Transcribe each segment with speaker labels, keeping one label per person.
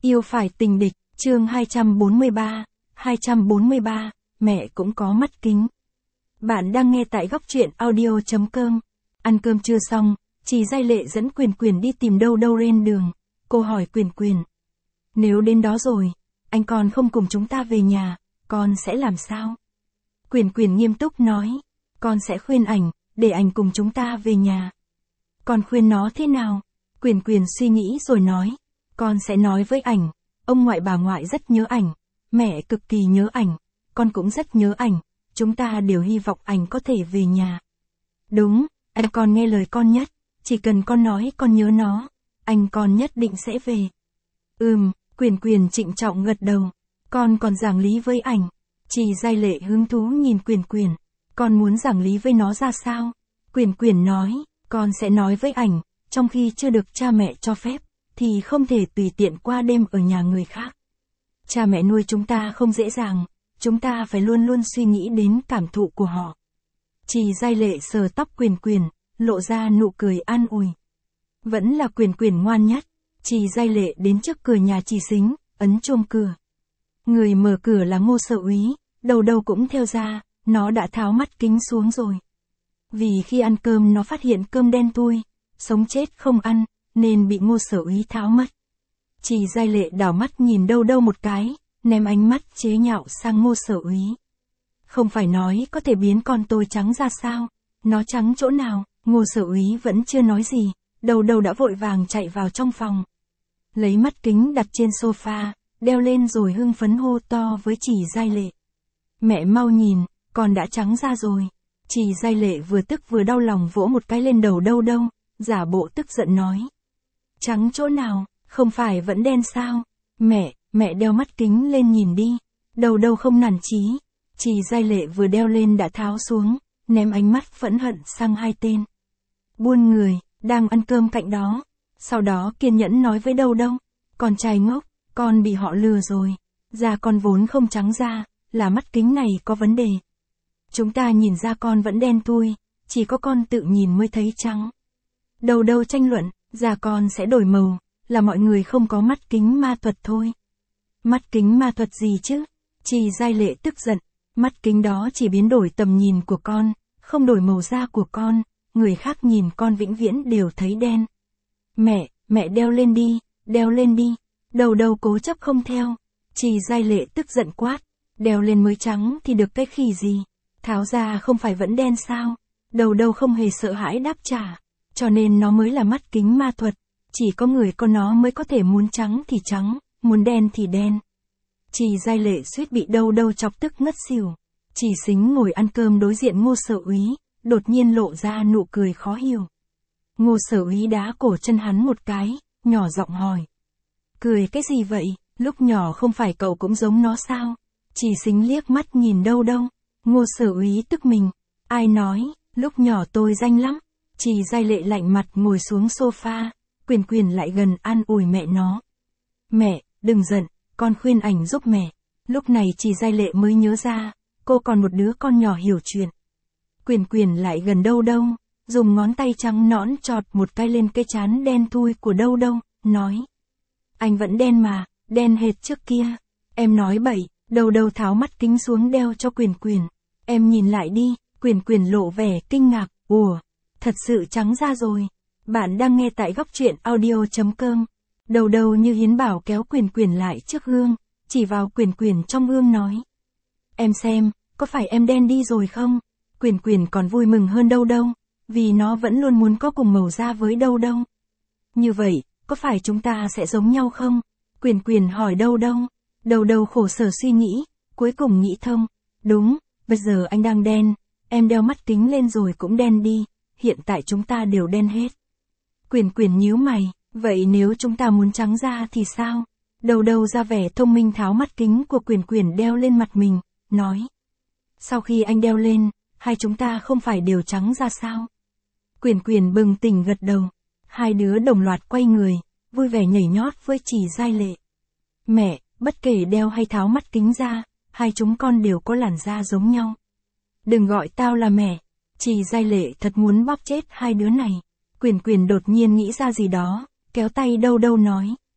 Speaker 1: Yêu phải tình địch, chương 243, mẹ cũng có mắt kính. Bạn đang nghe tại góc truyện audio.com. Ăn cơm chưa xong, chị Giai Lệ dẫn Quyền Quyền đi tìm đâu trên đường. Cô hỏi Quyền Quyền. Nếu đến đó rồi, anh còn không cùng chúng ta về nhà, con sẽ làm sao? Quyền Quyền nghiêm túc nói, con sẽ khuyên ảnh, để ảnh cùng chúng ta về nhà. Con khuyên nó thế nào? Quyền Quyền suy nghĩ rồi nói, con sẽ nói với ảnh, ông ngoại bà ngoại rất nhớ ảnh, mẹ cực kỳ nhớ ảnh, con cũng rất nhớ ảnh, chúng ta đều hy vọng ảnh có thể về nhà. Đúng, anh con nghe lời con nhất, chỉ cần con nói con nhớ nó, anh con nhất định sẽ về. Quyền Quyền trịnh trọng gật đầu, con còn giảng lý với ảnh. Chị Giai Lệ hứng thú nhìn Quyền Quyền, con muốn giảng lý với nó ra sao? Quyền Quyền nói, con sẽ nói với ảnh, trong khi chưa được cha mẹ cho phép, thì không thể tùy tiện qua đêm ở nhà người khác. Cha mẹ nuôi chúng ta không dễ dàng, chúng ta phải luôn luôn suy nghĩ đến cảm thụ của họ. Chị Giai Lệ sờ tóc Quyền Quyền, lộ ra nụ cười an ủi. Vẫn là Quyền Quyền ngoan nhất. Chị Giai Lệ đến trước cửa nhà chị Sính, ấn chuông cửa. Người mở cửa là Ngô Sở Úy, đầu cũng theo ra, nó đã tháo mắt kính xuống rồi. Vì khi ăn cơm nó phát hiện cơm đen thui, sống chết không ăn, nên bị Ngô Sở Úy tháo mất. Chị Giai Lệ đảo mắt nhìn đâu một cái, ném ánh mắt chế nhạo sang Ngô Sở Úy. Không phải nói có thể biến con tôi trắng ra sao? Nó trắng chỗ nào? Ngô Sở Úy vẫn chưa nói gì, đầu đã vội vàng chạy vào trong phòng. Lấy mắt kính đặt trên sofa, đeo lên rồi hưng phấn hô to với chị Giai Lệ. Mẹ mau nhìn, con đã trắng ra rồi. Chị Giai Lệ vừa tức vừa đau lòng vỗ một cái lên đầu đâu, giả bộ tức giận nói. Trắng chỗ nào, không phải vẫn đen sao? Mẹ đeo mắt kính lên nhìn đi. Đâu không nản chí. Chị Giai Lệ vừa đeo lên đã tháo xuống, ném ánh mắt phẫn hận sang hai tên buôn người, đang ăn cơm cạnh đó. Sau đó kiên nhẫn nói với đâu, con trai ngốc, con bị họ lừa rồi. Da con vốn không trắng da, là mắt kính này có vấn đề. Chúng ta nhìn ra con vẫn đen thui, chỉ có con tự nhìn mới thấy trắng. Đâu tranh luận, da con sẽ đổi màu, là mọi người không có mắt kính ma thuật thôi. Mắt kính ma thuật gì chứ? Chị Giai Lệ tức giận, mắt kính đó chỉ biến đổi tầm nhìn của con, không đổi màu da của con, người khác nhìn con vĩnh viễn đều thấy đen. Mẹ đeo lên đi, đâu cố chấp không theo. Chị Giai Lệ tức giận quát, đeo lên mới trắng thì được cái khỉ gì, tháo ra không phải vẫn đen sao? Đâu không hề sợ hãi đáp trả, cho nên nó mới là mắt kính ma thuật, chỉ có người có nó mới có thể muốn trắng thì trắng, muốn đen thì đen. Chị Giai Lệ suýt bị đâu chọc tức ngất xỉu. Chị Sính ngồi ăn cơm đối diện Ngô Sở Úy, đột nhiên lộ ra nụ cười khó hiểu. Ngô Sở Úy đá cổ chân hắn một cái, nhỏ giọng hỏi. Cười cái gì vậy, lúc nhỏ không phải cậu cũng giống nó sao? Chị Sính liếc mắt nhìn đâu. Ngô Sở Úy tức mình. Ai nói, lúc nhỏ tôi danh lắm. Chị Giai Lệ lạnh mặt ngồi xuống sofa, Quyền Quyền lại gần an ủi mẹ nó. Mẹ, đừng giận, con khuyên ảnh giúp mẹ. Lúc này chị Giai Lệ mới nhớ ra, cô còn một đứa con nhỏ hiểu chuyện. Quyền Quyền lại gần đâu, dùng ngón tay trắng nõn chọt một cái lên cái trán đen thui của đâu, nói. Anh vẫn đen mà, đen hệt trước kia. Em nói bậy, đâu tháo mắt kính xuống đeo cho Quyền Quyền. Em nhìn lại đi, Quyền Quyền lộ vẻ kinh ngạc, ủa, thật sự trắng ra rồi. Bạn đang nghe tại góc truyện audio.com. Đâu như hiến bảo kéo Quyền Quyền lại trước gương, chỉ vào Quyền Quyền trong gương nói. Em xem, có phải em đen đi rồi không? Quyền Quyền còn vui mừng hơn đâu, vì nó vẫn luôn muốn có cùng màu da với đâu. Như vậy, có phải chúng ta sẽ giống nhau không? Quyền Quyền hỏi đâu. Đâu khổ sở suy nghĩ, cuối cùng nghĩ thông. Đúng, bây giờ anh đang đen, em đeo mắt kính lên rồi cũng đen đi, hiện tại chúng ta đều đen hết. Quyền Quyền nhíu mày, vậy nếu chúng ta muốn trắng da thì sao? Đâu ra vẻ thông minh tháo mắt kính của Quyền Quyền đeo lên mặt mình, nói. Sau khi anh đeo lên, hai chúng ta không phải đều trắng ra sao? Quyền Quyền bừng tỉnh gật đầu. Hai đứa đồng loạt quay người, vui vẻ nhảy nhót với chị Giai Lệ. Mẹ, bất kể đeo hay tháo mắt kính ra, hai chúng con đều có làn da giống nhau. Đừng gọi tao là mẹ. Chị Giai Lệ thật muốn bóp chết hai đứa này. Quyền Quyền đột nhiên nghĩ ra gì đó, kéo tay đâu nói.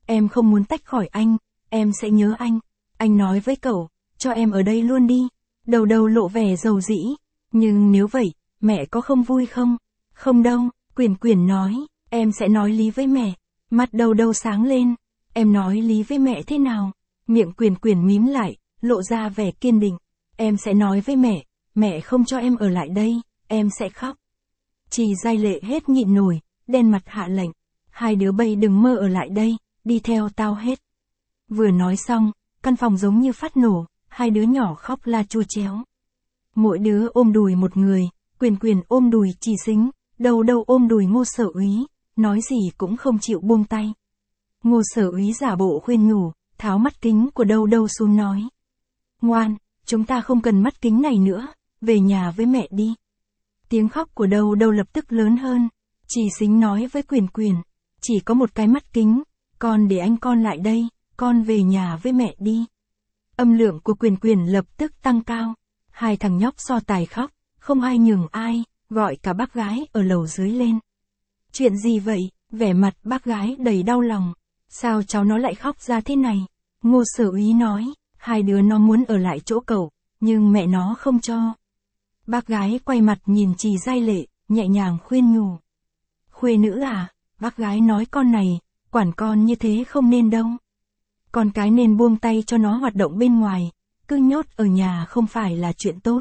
Speaker 1: Em không muốn tách khỏi anh, em sẽ nhớ anh. Anh nói với cậu, cho em ở đây luôn đi. Đầu đầu lộ vẻ dầu dĩ. Nhưng nếu vậy, mẹ có không vui không? Không đâu, Quyển Quyển nói, em sẽ nói lý với mẹ. Mặt đầu đầu sáng lên. Em nói lý với mẹ thế nào? Miệng Quyển Quyển mím lại, lộ ra vẻ kiên định. Em sẽ nói với mẹ không cho em ở lại đây, em sẽ khóc. Chị Giai Lệ hết nhịn nổi, đen mặt hạ lệnh. Hai đứa bay đừng mơ ở lại đây, đi theo tao hết. Vừa nói xong, căn phòng giống như phát nổ, hai đứa nhỏ khóc la chua chéo. Mỗi đứa ôm đùi một người, Quyển Quyển ôm đùi Trì Xính, Đầu Đầu ôm đùi Ngô Sở Úy, nói gì cũng không chịu buông tay. Ngô Sở Úy giả bộ khuyên nhủ, tháo mắt kính của Đầu Đầu xuống nói. Ngoan, chúng ta không cần mắt kính này nữa, về nhà với mẹ đi. Tiếng khóc của Đầu Đầu lập tức lớn hơn. Trì Xính nói với Quyển Quyển, chỉ có một cái mắt kính, con để anh con lại đây, con về nhà với mẹ đi. Âm lượng của Quyển Quyển lập tức tăng cao. Hai thằng nhóc so tài khóc, không ai nhường ai, gọi cả bác gái ở lầu dưới lên. Chuyện gì vậy? Vẻ mặt bác gái đầy đau lòng. Sao cháu nó lại khóc ra thế này? Ngô Sở Úy nói, hai đứa nó muốn ở lại chỗ cậu, nhưng mẹ nó không cho. Bác gái quay mặt nhìn Trì Giai Lệ, nhẹ nhàng khuyên nhủ. Khuê nữ à, bác gái nói con này, quản con như thế không nên đâu. Con cái nên buông tay cho nó hoạt động bên ngoài, cứ nhốt ở nhà không phải là chuyện tốt.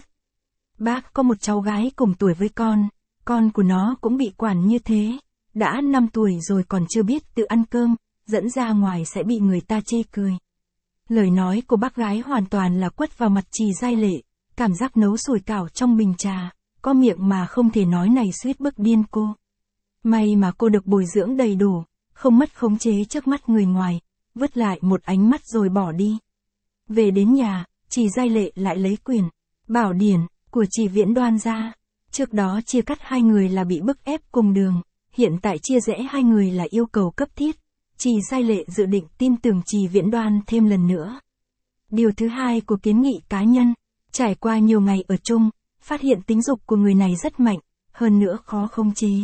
Speaker 1: Bác có một cháu gái cùng tuổi với con của nó cũng bị quản như thế, đã 5 tuổi rồi còn chưa biết tự ăn cơm, dẫn ra ngoài sẽ bị người ta chê cười. Lời nói của bác gái hoàn toàn là quất vào mặt Trì Giai Lệ, cảm giác nấu sủi cảo trong bình trà, có miệng mà không thể nói này suýt bức điên cô. May mà cô được bồi dưỡng đầy đủ, không mất khống chế trước mắt người ngoài, vứt lại một ánh mắt rồi bỏ đi. Về đến nhà, Trì Giai Lệ lại lấy quyển Bảo Điển của Trì Viễn Đoan ra. Trước đó chia cắt hai người là bị bức ép cùng đường, hiện tại chia rẽ hai người là yêu cầu cấp thiết. Trì Giai Lệ dự định tin tưởng Trì Viễn Đoan thêm lần nữa. Điều thứ hai của kiến nghị cá nhân, trải qua nhiều ngày ở chung, phát hiện tính dục của người này rất mạnh, hơn nữa khó khống chế.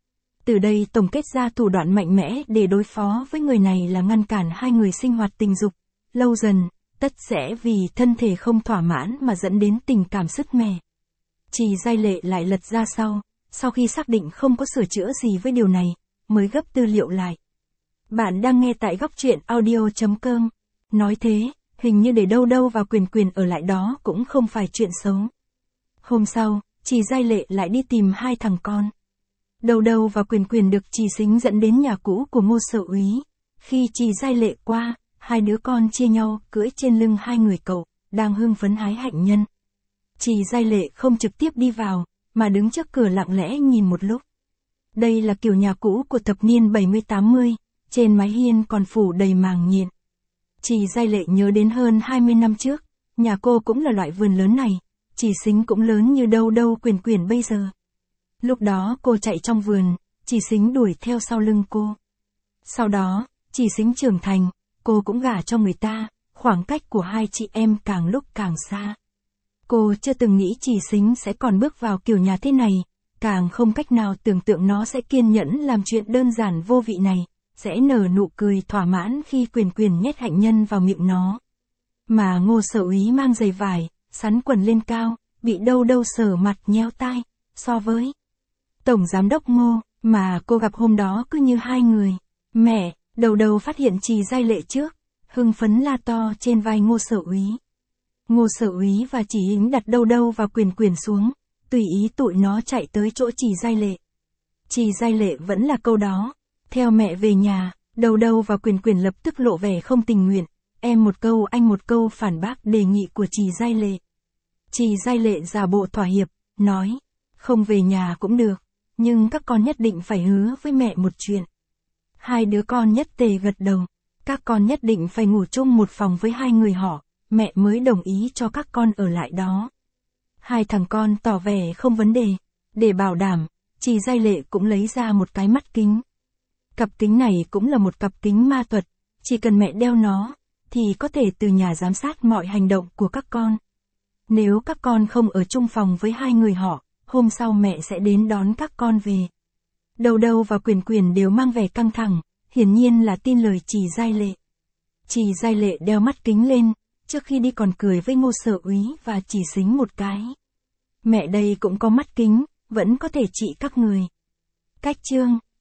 Speaker 1: Từ đây tổng kết ra thủ đoạn mạnh mẽ để đối phó với người này là ngăn cản hai người sinh hoạt tình dục. Lâu dần, tất sẽ vì thân thể không thỏa mãn mà dẫn đến tình cảm sứt mẻ. Trì Giai Lệ lại lật ra sau khi xác định không có sửa chữa gì với điều này, mới gấp tư liệu lại. Bạn đang nghe tại góc truyện audio.com. Nói thế, hình như để Đâu Đâu và Quyển Quyển ở lại đó cũng không phải chuyện xấu. Hôm sau, Trì Giai Lệ lại đi tìm hai thằng con. Đầu Đầu và Quyển Quyển được Trì Xính dẫn đến nhà cũ của Ngô Sở Úy. Khi Trì Giai Lệ qua, hai đứa con chia nhau cưỡi trên lưng hai người cậu, đang hưng phấn hái hạnh nhân. Trì Giai Lệ không trực tiếp đi vào, mà đứng trước cửa lặng lẽ nhìn một lúc. Đây là kiểu nhà cũ của thập niên 70-80, trên mái hiên còn phủ đầy màng nhện. Trì Giai Lệ nhớ đến hơn 20 năm trước, nhà cô cũng là loại vườn lớn này, Trì Xính cũng lớn như Đâu Đâu Quyển Quyển bây giờ. Lúc đó cô chạy trong vườn, Trì Xính đuổi theo sau lưng cô. Sau đó, Trì Xính trưởng thành, cô cũng gả cho người ta, khoảng cách của hai chị em càng lúc càng xa. Cô chưa từng nghĩ Trì Xính sẽ còn bước vào kiểu nhà thế này, càng không cách nào tưởng tượng nó sẽ kiên nhẫn làm chuyện đơn giản vô vị này, sẽ nở nụ cười thỏa mãn khi Quyển Quyển nhét hạnh nhân vào miệng nó. Mà Ngô Sở Úy mang giày vải, sắn quần lên cao, bị Đâu Đâu sờ mặt nhéo tai, so với Tổng Giám đốc Ngô, mà cô gặp hôm đó cứ như hai người. Mẹ, Đầu Đầu phát hiện Trì Giai Lệ trước, hưng phấn la to trên vai Ngô Sở Úy. Ngô Sở Úy và Trì Hính đặt Đâu Đâu và Quyển Quyển xuống, tùy ý tụi nó chạy tới chỗ Trì Giai Lệ. Trì Giai Lệ vẫn là câu đó, theo mẹ về nhà. Đầu Đầu và Quyển Quyển lập tức lộ vẻ không tình nguyện, em một câu anh một câu phản bác đề nghị của Trì Giai Lệ. Trì Giai Lệ giả bộ thỏa hiệp, nói, không về nhà cũng được, nhưng các con nhất định phải hứa với mẹ một chuyện. Hai đứa con nhất tề gật đầu, các con nhất định phải ngủ chung một phòng với hai người họ, mẹ mới đồng ý cho các con ở lại đó. Hai thằng con tỏ vẻ không vấn đề, để bảo đảm, Trì Giai Lệ cũng lấy ra một cái mắt kính. Cặp kính này cũng là một cặp kính ma thuật, chỉ cần mẹ đeo nó, thì có thể từ nhà giám sát mọi hành động của các con. Nếu các con không ở chung phòng với hai người họ, hôm sau mẹ sẽ đến đón các con về. Đầu Đầu và Quyển Quyển đều mang vẻ căng thẳng, hiển nhiên là tin lời Trì Giai Lệ. Trì Giai Lệ đeo mắt kính lên, trước khi đi còn cười với Ngô Sở Úy và chỉ xính một cái. Mẹ đây cũng có mắt kính, vẫn có thể trị các người. Cách chương